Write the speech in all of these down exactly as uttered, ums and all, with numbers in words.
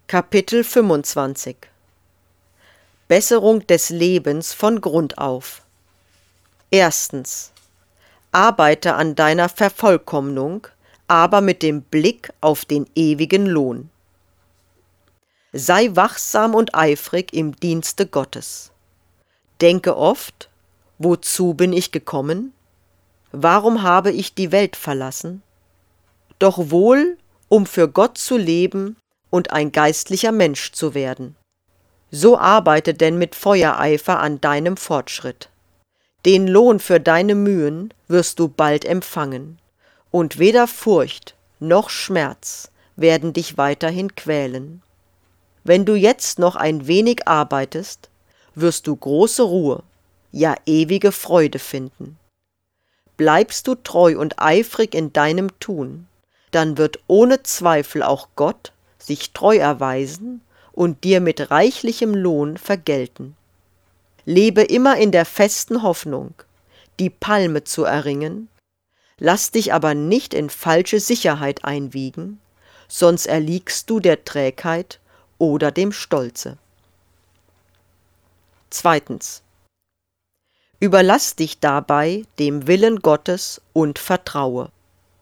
Kapitel fünfundzwanzig Besserung des Lebens von Grund auf. Erstens. Arbeite an deiner Vervollkommnung, aber mit dem Blick auf den ewigen Lohn. Sei wachsam und eifrig im Dienste Gottes. Denke oft, wozu bin ich gekommen? Warum habe ich die Welt verlassen? Doch wohl, um für Gott zu leben und ein geistlicher Mensch zu werden. So arbeite denn mit Feuereifer an deinem Fortschritt. Den Lohn für deine Mühen wirst du bald empfangen, und weder Furcht noch Schmerz werden dich weiterhin quälen. Wenn du jetzt noch ein wenig arbeitest, wirst du große Ruhe, ja ewige Freude finden. Bleibst du treu und eifrig in deinem Tun, dann wird ohne Zweifel auch Gott sich treu erweisen und dir mit reichlichem Lohn vergelten. Lebe immer in der festen Hoffnung, die Palme zu erringen, lass dich aber nicht in falsche Sicherheit einwiegen, sonst erliegst du der Trägheit oder dem Stolze. Zweitens. Überlass dich dabei dem Willen Gottes und vertraue.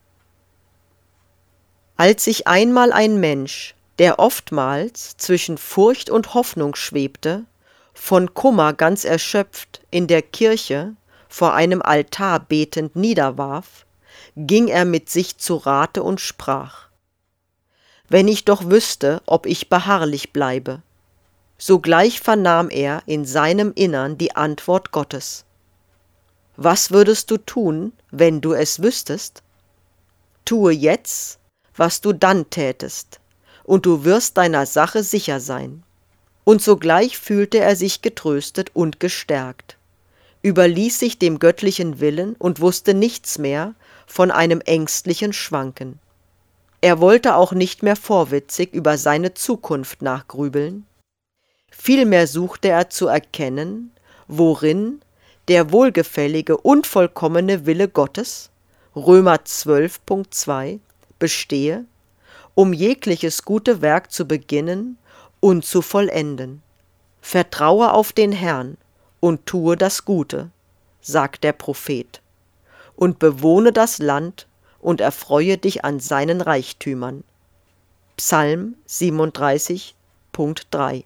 Als sich einmal ein Mensch, der oftmals zwischen Furcht und Hoffnung schwebte, von Kummer ganz erschöpft in der Kirche vor einem Altar betend niederwarf, ging er mit sich zu Rate und sprach: Wenn ich doch wüsste, ob ich beharrlich bleibe. Sogleich vernahm er in seinem Innern die Antwort Gottes. Was würdest du tun, wenn du es wüsstest? Tue jetzt, was du dann tätest, und du wirst deiner Sache sicher sein. Und sogleich fühlte er sich getröstet und gestärkt, überließ sich dem göttlichen Willen und wusste nichts mehr von einem ängstlichen Schwanken. Er wollte auch nicht mehr vorwitzig über seine Zukunft nachgrübeln, vielmehr suchte er zu erkennen, worin der wohlgefällige und vollkommene Wille Gottes, Römer zwölf Punkt zwei, bestehe, um jegliches gute Werk zu beginnen und zu vollenden. Vertraue auf den Herrn und tue das Gute, sagt der Prophet, und bewohne das Land und erfreue dich an seinen Reichtümern. Psalm siebenunddreißig Punkt drei.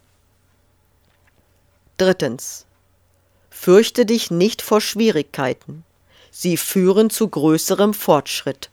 Drittens. Fürchte dich nicht vor Schwierigkeiten, sie führen zu größerem Fortschritt.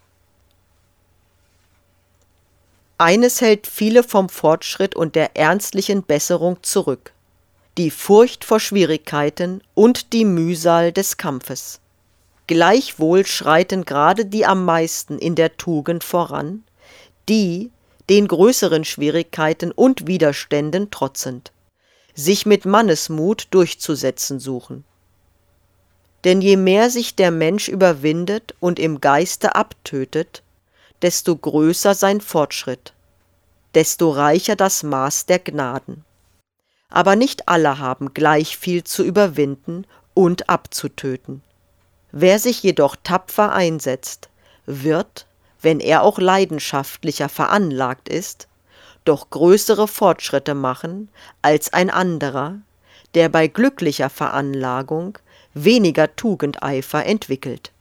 Eines hält viele vom Fortschritt und der ernstlichen Besserung zurück: die Furcht vor Schwierigkeiten und die Mühsal des Kampfes. Gleichwohl schreiten gerade die am meisten in der Tugend voran, die den größeren Schwierigkeiten und Widerständen trotzend, sich mit Mannesmut durchzusetzen suchen. Denn je mehr sich der Mensch überwindet und im Geiste abtötet, desto größer sein Fortschritt, desto reicher das Maß der Gnaden. Aber nicht alle haben gleich viel zu überwinden und abzutöten. Wer sich jedoch tapfer einsetzt, wird, wenn er auch leidenschaftlicher veranlagt ist, doch größere Fortschritte machen als ein anderer, der bei glücklicher Veranlagung weniger Tugendeifer entwickelt.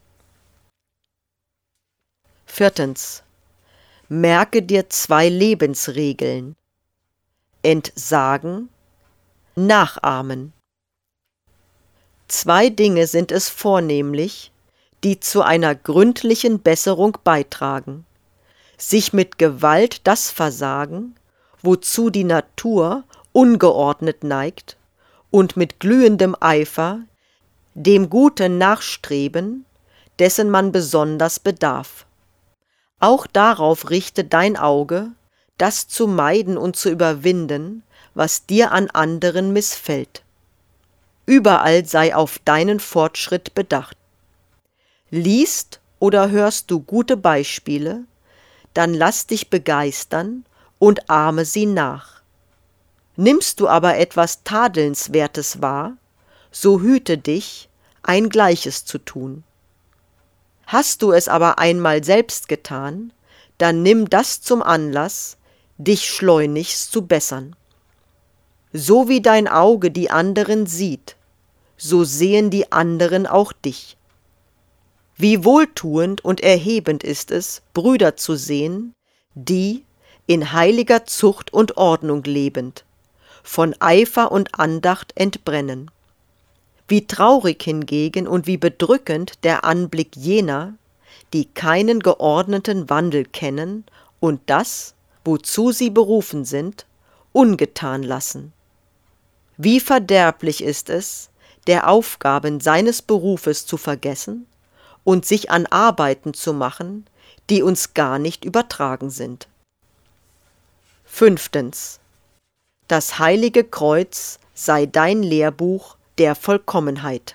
Viertens. Merke dir zwei Lebensregeln: Entsagen, Nachahmen. Zwei Dinge sind es vornehmlich, die zu einer gründlichen Besserung beitragen: sich mit Gewalt das versagen, wozu die Natur ungeordnet neigt, und mit glühendem Eifer dem Guten nachstreben, dessen man besonders bedarf. Auch darauf richte dein Auge, das zu meiden und zu überwinden, was dir an anderen missfällt. Überall sei auf deinen Fortschritt bedacht. Liest oder hörst du gute Beispiele, dann lass dich begeistern und ahme sie nach. Nimmst du aber etwas Tadelnswertes wahr, so hüte dich, ein Gleiches zu tun. Hast du es aber einmal selbst getan, dann nimm das zum Anlass, dich schleunigst zu bessern. So wie dein Auge die anderen sieht, so sehen die anderen auch dich. Wie wohltuend und erhebend ist es, Brüder zu sehen, die, in heiliger Zucht und Ordnung lebend, von Eifer und Andacht entbrennen. Wie traurig hingegen und wie bedrückend der Anblick jener, die keinen geordneten Wandel kennen und das, wozu sie berufen sind, ungetan lassen. Wie verderblich ist es, der Aufgaben seines Berufes zu vergessen und sich an Arbeiten zu machen, die uns gar nicht übertragen sind. Fünftens. Das heilige Kreuz sei dein Lehrbuch der Vollkommenheit.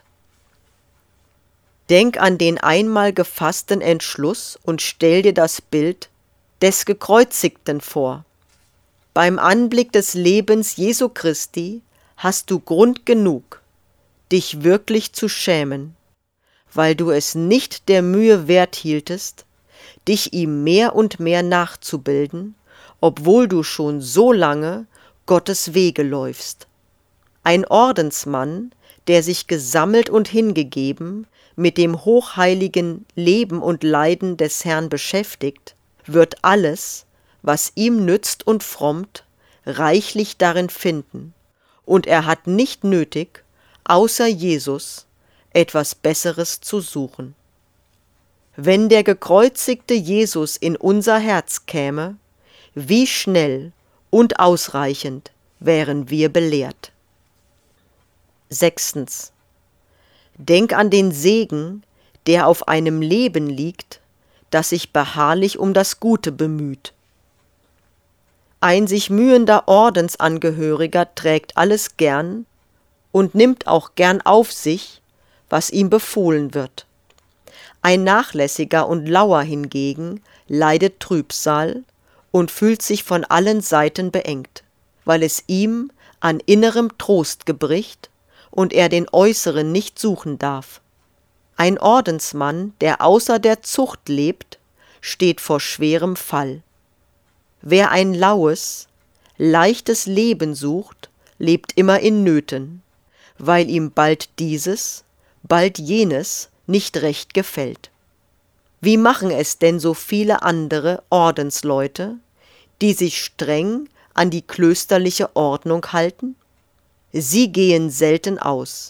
Denk an den einmal gefassten Entschluss und stell dir das Bild des Gekreuzigten vor. Beim Anblick des Lebens Jesu Christi hast du Grund genug, dich wirklich zu schämen, weil du es nicht der Mühe wert hieltest, dich ihm mehr und mehr nachzubilden, obwohl du schon so lange Gottes Wege läufst. Ein Ordensmann, der sich gesammelt und hingegeben mit dem hochheiligen Leben und Leiden des Herrn beschäftigt, wird alles, was ihm nützt und frommt, reichlich darin finden, und er hat nicht nötig, außer Jesus, etwas Besseres zu suchen. Wenn der gekreuzigte Jesus in unser Herz käme, wie schnell und ausreichend wären wir belehrt. Sechstens. Denk an den Segen, der auf einem Leben liegt, das sich beharrlich um das Gute bemüht. Ein sich mühender Ordensangehöriger trägt alles gern und nimmt auch gern auf sich, was ihm befohlen wird. Ein Nachlässiger und Lauer hingegen leidet Trübsal und fühlt sich von allen Seiten beengt, weil es ihm an innerem Trost gebricht und er den äußeren nicht suchen darf. Ein Ordensmann, der außer der Zucht lebt, steht vor schwerem Fall. Wer ein laues, leichtes Leben sucht, lebt immer in Nöten, weil ihm bald dieses, bald jenes nicht recht gefällt. Wie machen es denn so viele andere Ordensleute, die sich streng an die klösterliche Ordnung halten? Sie gehen selten aus,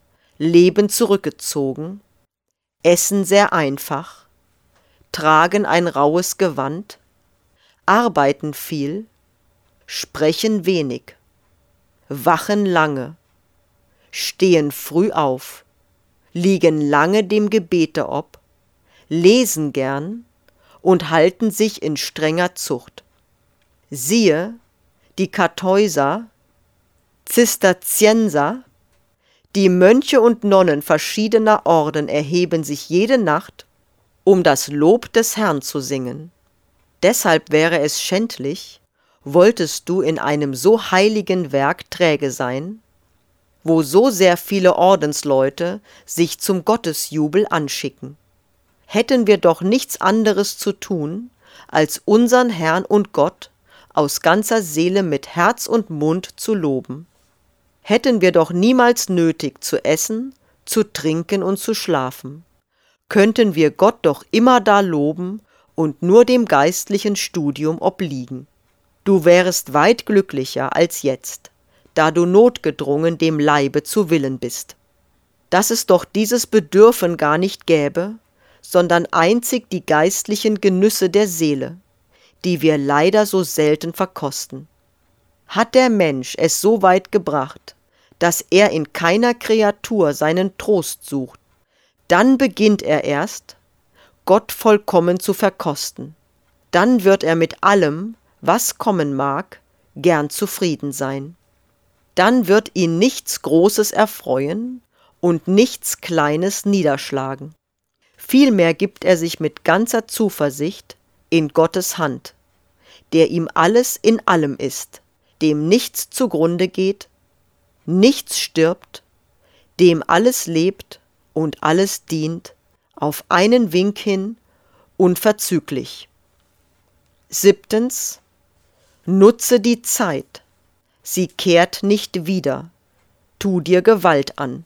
leben zurückgezogen, essen sehr einfach, tragen ein raues Gewand, arbeiten viel, sprechen wenig, wachen lange, stehen früh auf, liegen lange dem Gebete ob, lesen gern und halten sich in strenger Zucht. Siehe, die Kartäuser, Zisterzienser, die Mönche und Nonnen verschiedener Orden erheben sich jede Nacht, um das Lob des Herrn zu singen. Deshalb wäre es schändlich, wolltest du in einem so heiligen Werk träge sein, wo so sehr viele Ordensleute sich zum Gottesjubel anschicken. Hätten wir doch nichts anderes zu tun, als unsern Herrn und Gott aus ganzer Seele mit Herz und Mund zu loben. Hätten wir doch niemals nötig zu essen, zu trinken und zu schlafen, könnten wir Gott doch immerdar loben und nur dem geistlichen Studium obliegen. Du wärest weit glücklicher als jetzt, da du notgedrungen dem Leibe zu Willen bist. Dass es doch dieses Bedürfen gar nicht gäbe, sondern einzig die geistlichen Genüsse der Seele, die wir leider so selten verkosten. Hat der Mensch es so weit gebracht, dass er in keiner Kreatur seinen Trost sucht, dann beginnt er erst, Gott vollkommen zu verkosten. Dann wird er mit allem, was kommen mag, gern zufrieden sein. Dann wird ihn nichts Großes erfreuen und nichts Kleines niederschlagen. Vielmehr gibt er sich mit ganzer Zuversicht in Gottes Hand, der ihm alles in allem ist, dem nichts zugrunde geht, nichts stirbt, dem alles lebt und alles dient, auf einen Wink hin, unverzüglich. Siebtens. Nutze die Zeit, sie kehrt nicht wieder, tu dir Gewalt an.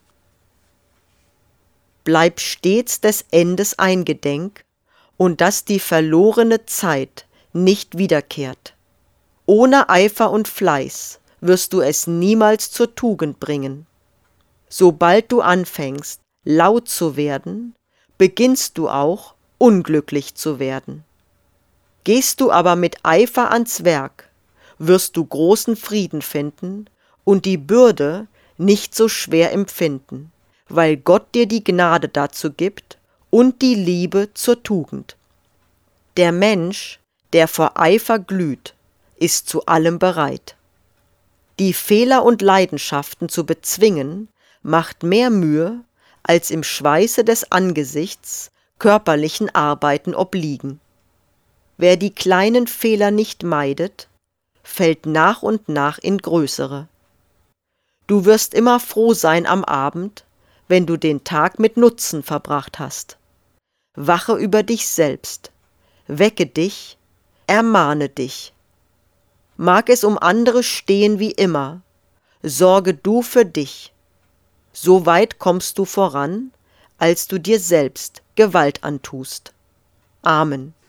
Bleib stets des Endes eingedenk und dass die verlorene Zeit nicht wiederkehrt. Ohne Eifer und Fleiß wirst du es niemals zur Tugend bringen. Sobald du anfängst, laut zu werden, beginnst du auch, unglücklich zu werden. Gehst du aber mit Eifer ans Werk, wirst du großen Frieden finden und die Bürde nicht so schwer empfinden, weil Gott dir die Gnade dazu gibt und die Liebe zur Tugend. Der Mensch, der vor Eifer glüht, ist zu allem bereit. Die Fehler und Leidenschaften zu bezwingen, macht mehr Mühe, als im Schweiße des Angesichts körperlichen Arbeiten obliegen. Wer die kleinen Fehler nicht meidet, fällt nach und nach in größere. Du wirst immer froh sein am Abend, wenn du den Tag mit Nutzen verbracht hast. Wache über dich selbst, wecke dich, ermahne dich. Mag es um andere stehen wie immer, sorge du für dich. So weit kommst du voran, als du dir selbst Gewalt antust. Amen.